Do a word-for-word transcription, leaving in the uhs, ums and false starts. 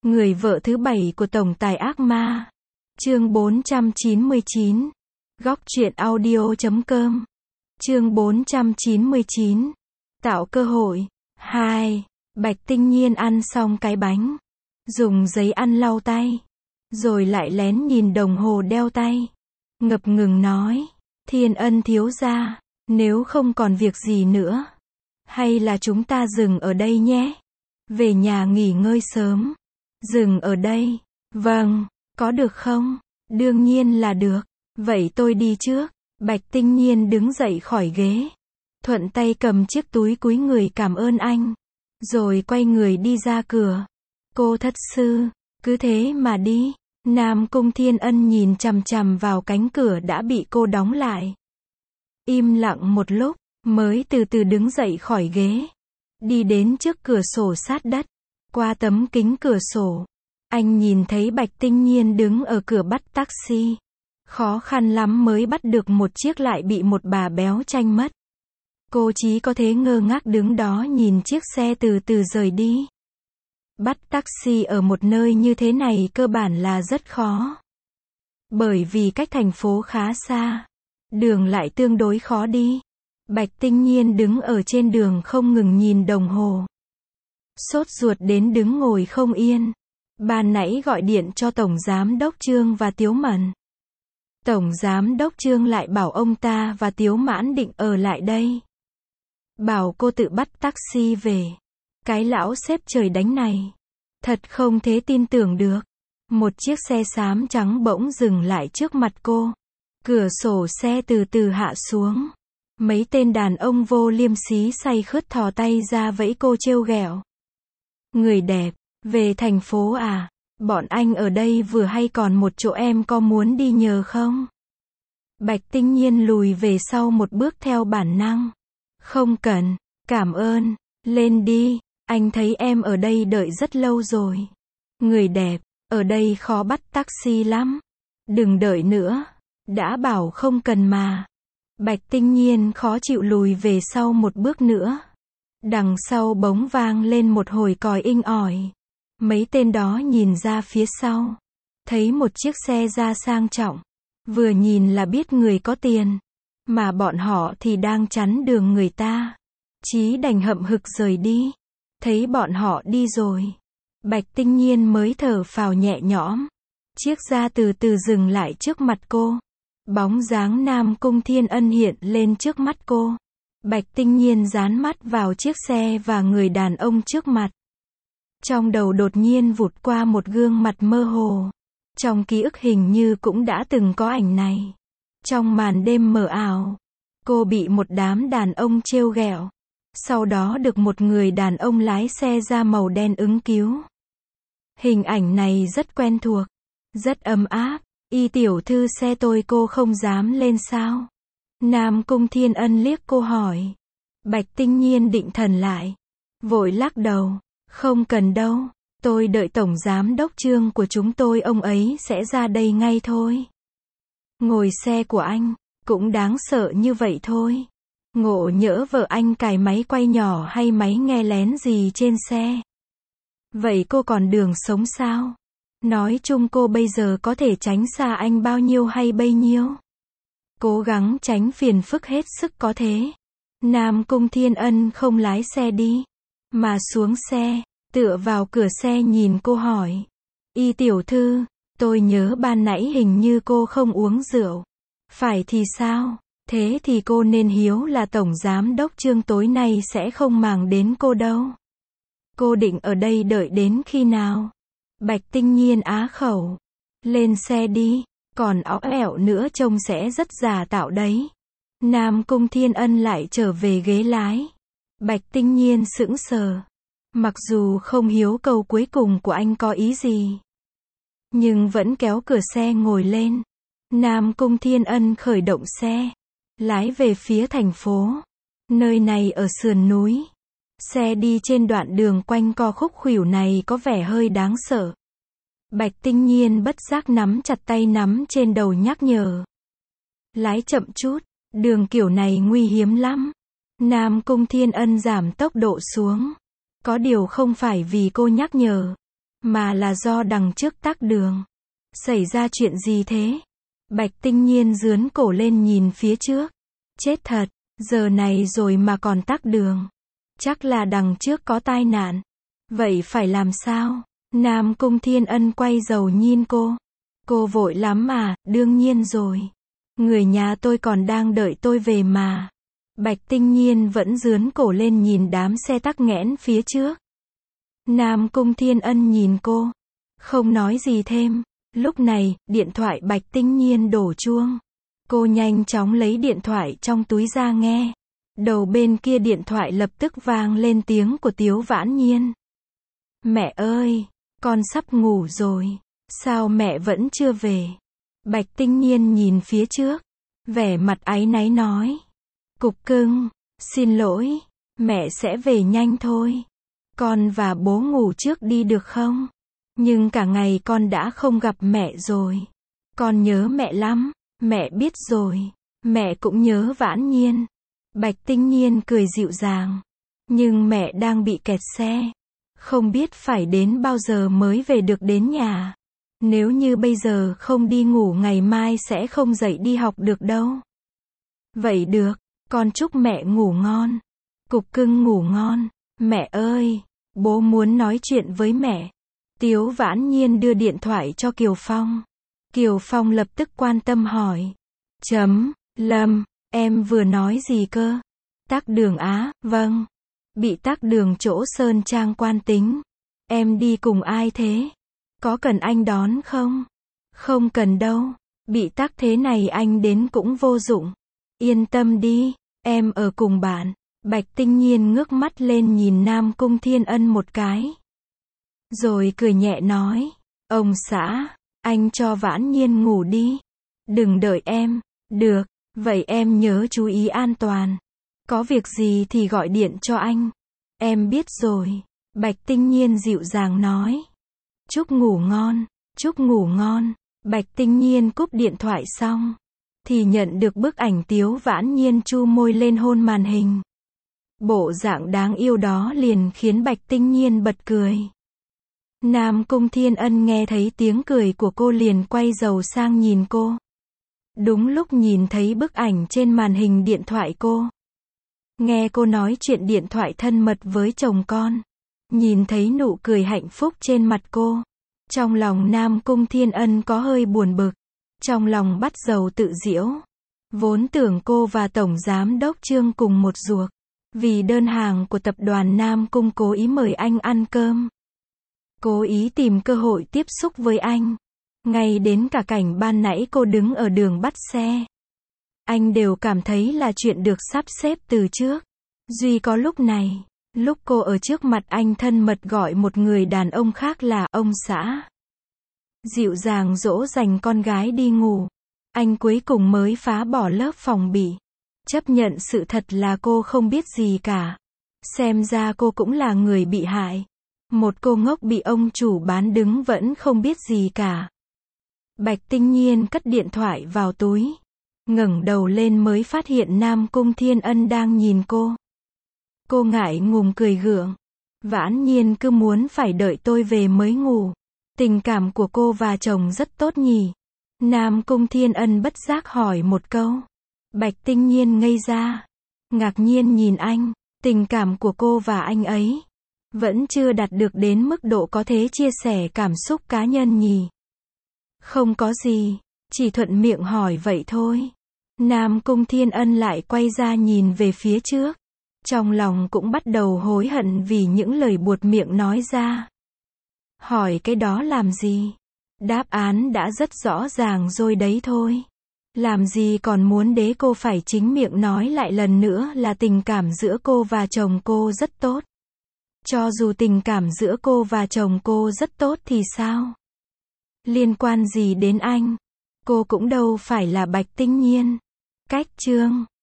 Người vợ thứ bảy của tổng tài ác ma. Chương bốn trăm chín mươi chín. Góc truyện audio chấm com. Chương bốn trăm chín mươi chín. Tạo cơ hội. hai. Bạch Tinh Nhiên ăn xong cái bánh, dùng giấy ăn lau tay, rồi lại lén nhìn đồng hồ đeo tay, ngập ngừng nói, Thiên Ân thiếu gia, nếu không còn việc gì nữa, hay là chúng ta dừng ở đây nhé. Về nhà nghỉ ngơi sớm. Dừng ở đây. Vâng, có được không? Đương nhiên là được. Vậy tôi đi trước. Bạch Tinh Nhiên đứng dậy khỏi ghế, thuận tay cầm chiếc túi cúi người cảm ơn anh, rồi quay người đi ra cửa. Cô thất sư, cứ thế mà đi. Nam Cung Thiên Ân nhìn chằm chằm vào cánh cửa đã bị cô đóng lại. Im lặng một lúc, mới từ từ đứng dậy khỏi ghế, đi đến trước cửa sổ sát đất. Qua tấm kính cửa sổ, anh nhìn thấy Bạch Tinh Nhiên đứng ở cửa bắt taxi. Khó khăn lắm mới bắt được một chiếc lại bị một bà béo tranh mất. Cô chỉ có thể ngơ ngác đứng đó nhìn chiếc xe từ từ rời đi. Bắt taxi ở một nơi như thế này cơ bản là rất khó. Bởi vì cách thành phố khá xa, đường lại tương đối khó đi. Bạch Tinh Nhiên đứng ở trên đường không ngừng nhìn đồng hồ. Sốt ruột đến đứng ngồi không yên. Ban nãy gọi điện cho Tổng Giám Đốc Trương và Tiếu Mẫn. Tổng Giám Đốc Trương lại bảo ông ta và Tiếu Mãn định ở lại đây. Bảo cô tự bắt taxi về. Cái lão sếp trời đánh này. Thật không thể tin tưởng được. Một chiếc xe xám trắng bỗng dừng lại trước mặt cô. Cửa sổ xe từ từ hạ xuống. Mấy tên đàn ông vô liêm sỉ say khướt thò tay ra vẫy cô trêu ghẹo. Người đẹp, về thành phố à? Bọn anh ở đây vừa hay còn một chỗ, em có muốn đi nhờ không? Bạch Tinh Nhiên lùi về sau một bước theo bản năng. Không cần, cảm ơn, lên đi, anh thấy em ở đây đợi rất lâu rồi. Người đẹp, ở đây khó bắt taxi lắm. Đừng đợi nữa, đã bảo không cần mà. Bạch Tinh Nhiên khó chịu lùi về sau một bước nữa. Đằng sau bỗng vang lên một hồi còi inh ỏi. Mấy tên đó nhìn ra phía sau, thấy một chiếc xe ra sang trọng, vừa nhìn là biết người có tiền, mà bọn họ thì đang chắn đường người ta. Chí đành hậm hực rời đi. Thấy bọn họ đi rồi, Bạch Tinh Nhiên mới thở phào nhẹ nhõm. Chiếc xe từ từ dừng lại trước mặt cô. Bóng dáng Nam Cung Thiên Ân hiện lên trước mắt cô. Bạch Tinh Nhiên dán mắt vào chiếc xe và người đàn ông trước mặt. Trong đầu đột nhiên vụt qua một gương mặt mơ hồ. Trong ký ức hình như cũng đã từng có ảnh này. Trong màn đêm mờ ảo, cô bị một đám đàn ông trêu ghẹo. Sau đó được một người đàn ông lái xe da màu đen ứng cứu. Hình ảnh này rất quen thuộc, rất ấm áp. Y tiểu thư xe tôi cô không dám lên sao? Nam Cung Thiên Ân liếc cô hỏi. Bạch Tinh Nhiên định thần lại, vội lắc đầu. Không cần đâu, tôi đợi Tổng Giám Đốc Trương của chúng tôi, ông ấy sẽ ra đây ngay thôi. Ngồi xe của anh, cũng đáng sợ như vậy thôi. Ngộ nhỡ vợ anh cài máy quay nhỏ hay máy nghe lén gì trên xe. Vậy cô còn đường sống sao? Nói chung cô bây giờ có thể tránh xa anh bao nhiêu hay bấy nhiêu? Cố gắng tránh phiền phức hết sức có thể. Nam Cung Thiên Ân không lái xe đi, mà xuống xe, tựa vào cửa xe nhìn cô hỏi. Y tiểu thư, tôi nhớ ban nãy hình như cô không uống rượu. Phải thì sao? Thế thì cô nên hiếu là Tổng Giám Đốc Trương tối nay sẽ không màng đến cô đâu. Cô định ở đây đợi đến khi nào? Bạch Tinh Nhiên á khẩu. Lên xe đi, còn óc ẻo nữa trông sẽ rất giả tạo đấy. Nam Cung Thiên Ân lại trở về ghế lái. Bạch Tinh Nhiên sững sờ. Mặc dù không hiểu câu cuối cùng của anh có ý gì, nhưng vẫn kéo cửa xe ngồi lên. Nam Cung Thiên Ân khởi động xe, lái về phía thành phố. Nơi này ở sườn núi. Xe đi trên đoạn đường quanh co khúc khuỷu này có vẻ hơi đáng sợ. Bạch Tinh Nhiên bất giác nắm chặt tay nắm trên đầu nhắc nhở. Lái chậm chút, đường kiểu này nguy hiểm lắm. Nam Cung Thiên Ân giảm tốc độ xuống. Có điều không phải vì cô nhắc nhở, mà là do đằng trước tắc đường. Xảy ra chuyện gì thế? Bạch Tinh Nhiên rướn cổ lên nhìn phía trước. Chết thật, giờ này rồi mà còn tắc đường. Chắc là đằng trước có tai nạn. Vậy phải làm sao? Nam Cung Thiên Ân quay đầu nhìn cô. Cô vội lắm mà, đương nhiên rồi. Người nhà tôi còn đang đợi tôi về mà. Bạch Tinh Nhiên vẫn rướn cổ lên nhìn đám xe tắc nghẽn phía trước. Nam Cung Thiên Ân nhìn cô. Không nói gì thêm. Lúc này, điện thoại Bạch Tinh Nhiên đổ chuông. Cô nhanh chóng lấy điện thoại trong túi ra nghe. Đầu bên kia điện thoại lập tức vang lên tiếng của Tiếu Vãn Nhiên. Mẹ ơi, con sắp ngủ rồi. Sao mẹ vẫn chưa về? Bạch Tinh Nhiên nhìn phía trước. Vẻ mặt áy náy nói. Cục cưng, xin lỗi, mẹ sẽ về nhanh thôi. Con và bố ngủ trước đi được không? Nhưng cả ngày con đã không gặp mẹ rồi. Con nhớ mẹ lắm, mẹ biết rồi. Mẹ cũng nhớ Vãn Nhiên. Bạch Tinh Nhiên cười dịu dàng. Nhưng mẹ đang bị kẹt xe. Không biết phải đến bao giờ mới về được đến nhà. Nếu như bây giờ không đi ngủ ngày mai sẽ không dậy đi học được đâu. Vậy được, con chúc mẹ ngủ ngon. Cục cưng ngủ ngon. Mẹ ơi, bố muốn nói chuyện với mẹ. Tiếu Vãn Nhiên đưa điện thoại cho Kiều Phong. Kiều Phong lập tức quan tâm hỏi. Chấm, Lâm, em vừa nói gì cơ? Tắc đường á, vâng. Bị tắc đường chỗ Sơn Trang Quan Tính. Em đi cùng ai thế? Có cần anh đón không? Không cần đâu. Bị tắc thế này anh đến cũng vô dụng. Yên tâm đi, em ở cùng bạn. Bạch Tinh Nhiên ngước mắt lên nhìn Nam Cung Thiên Ân một cái. Rồi cười nhẹ nói. Ông xã, anh cho Vãn Nhiên ngủ đi. Đừng đợi em. Được, vậy em nhớ chú ý an toàn. Có việc gì thì gọi điện cho anh. Em biết rồi. Bạch Tinh Nhiên dịu dàng nói. Chúc ngủ ngon, chúc ngủ ngon. Bạch Tinh Nhiên cúp điện thoại xong. Thì nhận được bức ảnh Tiếu Vãn Nhiên chu môi lên hôn màn hình. Bộ dạng đáng yêu đó liền khiến Bạch Tinh Nhiên bật cười. Nam Cung Thiên Ân nghe thấy tiếng cười của cô liền quay đầu sang nhìn cô. Đúng lúc nhìn thấy bức ảnh trên màn hình điện thoại cô. Nghe cô nói chuyện điện thoại thân mật với chồng con. Nhìn thấy nụ cười hạnh phúc trên mặt cô. Trong lòng Nam Cung Thiên Ân có hơi buồn bực. Trong lòng bắt đầu tự giễu. Vốn tưởng cô và Tổng Giám đốc Trương cùng một ruột. Vì đơn hàng của tập đoàn Nam Cung cố ý mời anh ăn cơm. Cố ý tìm cơ hội tiếp xúc với anh. Ngay đến cả cảnh ban nãy cô đứng ở đường bắt xe. Anh đều cảm thấy là chuyện được sắp xếp từ trước. Duy có lúc này, lúc cô ở trước mặt anh thân mật gọi một người đàn ông khác là ông xã. Dịu dàng dỗ dành con gái đi ngủ. Anh cuối cùng mới phá bỏ lớp phòng bị. Chấp nhận sự thật là cô không biết gì cả. Xem ra cô cũng là người bị hại. Một cô ngốc bị ông chủ bán đứng vẫn không biết gì cả. Bạch Tinh Nhiên cất điện thoại vào túi. Ngẩng đầu lên mới phát hiện Nam Cung Thiên Ân đang nhìn cô. Cô ngại ngùng cười gượng. Vãn Nhiên cứ muốn phải đợi tôi về mới ngủ. Tình cảm của cô và chồng rất tốt nhỉ. Nam Cung Thiên Ân bất giác hỏi một câu. Bạch Tinh Nhiên ngây ra. Ngạc nhiên nhìn anh. Tình cảm của cô và anh ấy vẫn chưa đạt được đến mức độ có thể chia sẻ cảm xúc cá nhân nhỉ. Không có gì. Chỉ thuận miệng hỏi vậy thôi. Nam Cung Thiên Ân lại quay ra nhìn về phía trước. Trong lòng cũng bắt đầu hối hận vì những lời buột miệng nói ra. Hỏi cái đó làm gì? Đáp án đã rất rõ ràng rồi đấy thôi. Làm gì còn muốn để cô phải chính miệng nói lại lần nữa là tình cảm giữa cô và chồng cô rất tốt. Cho dù tình cảm giữa cô và chồng cô rất tốt thì sao? Liên quan gì đến anh? Cô cũng đâu phải là Bạch Tinh Nhiên. Cách chương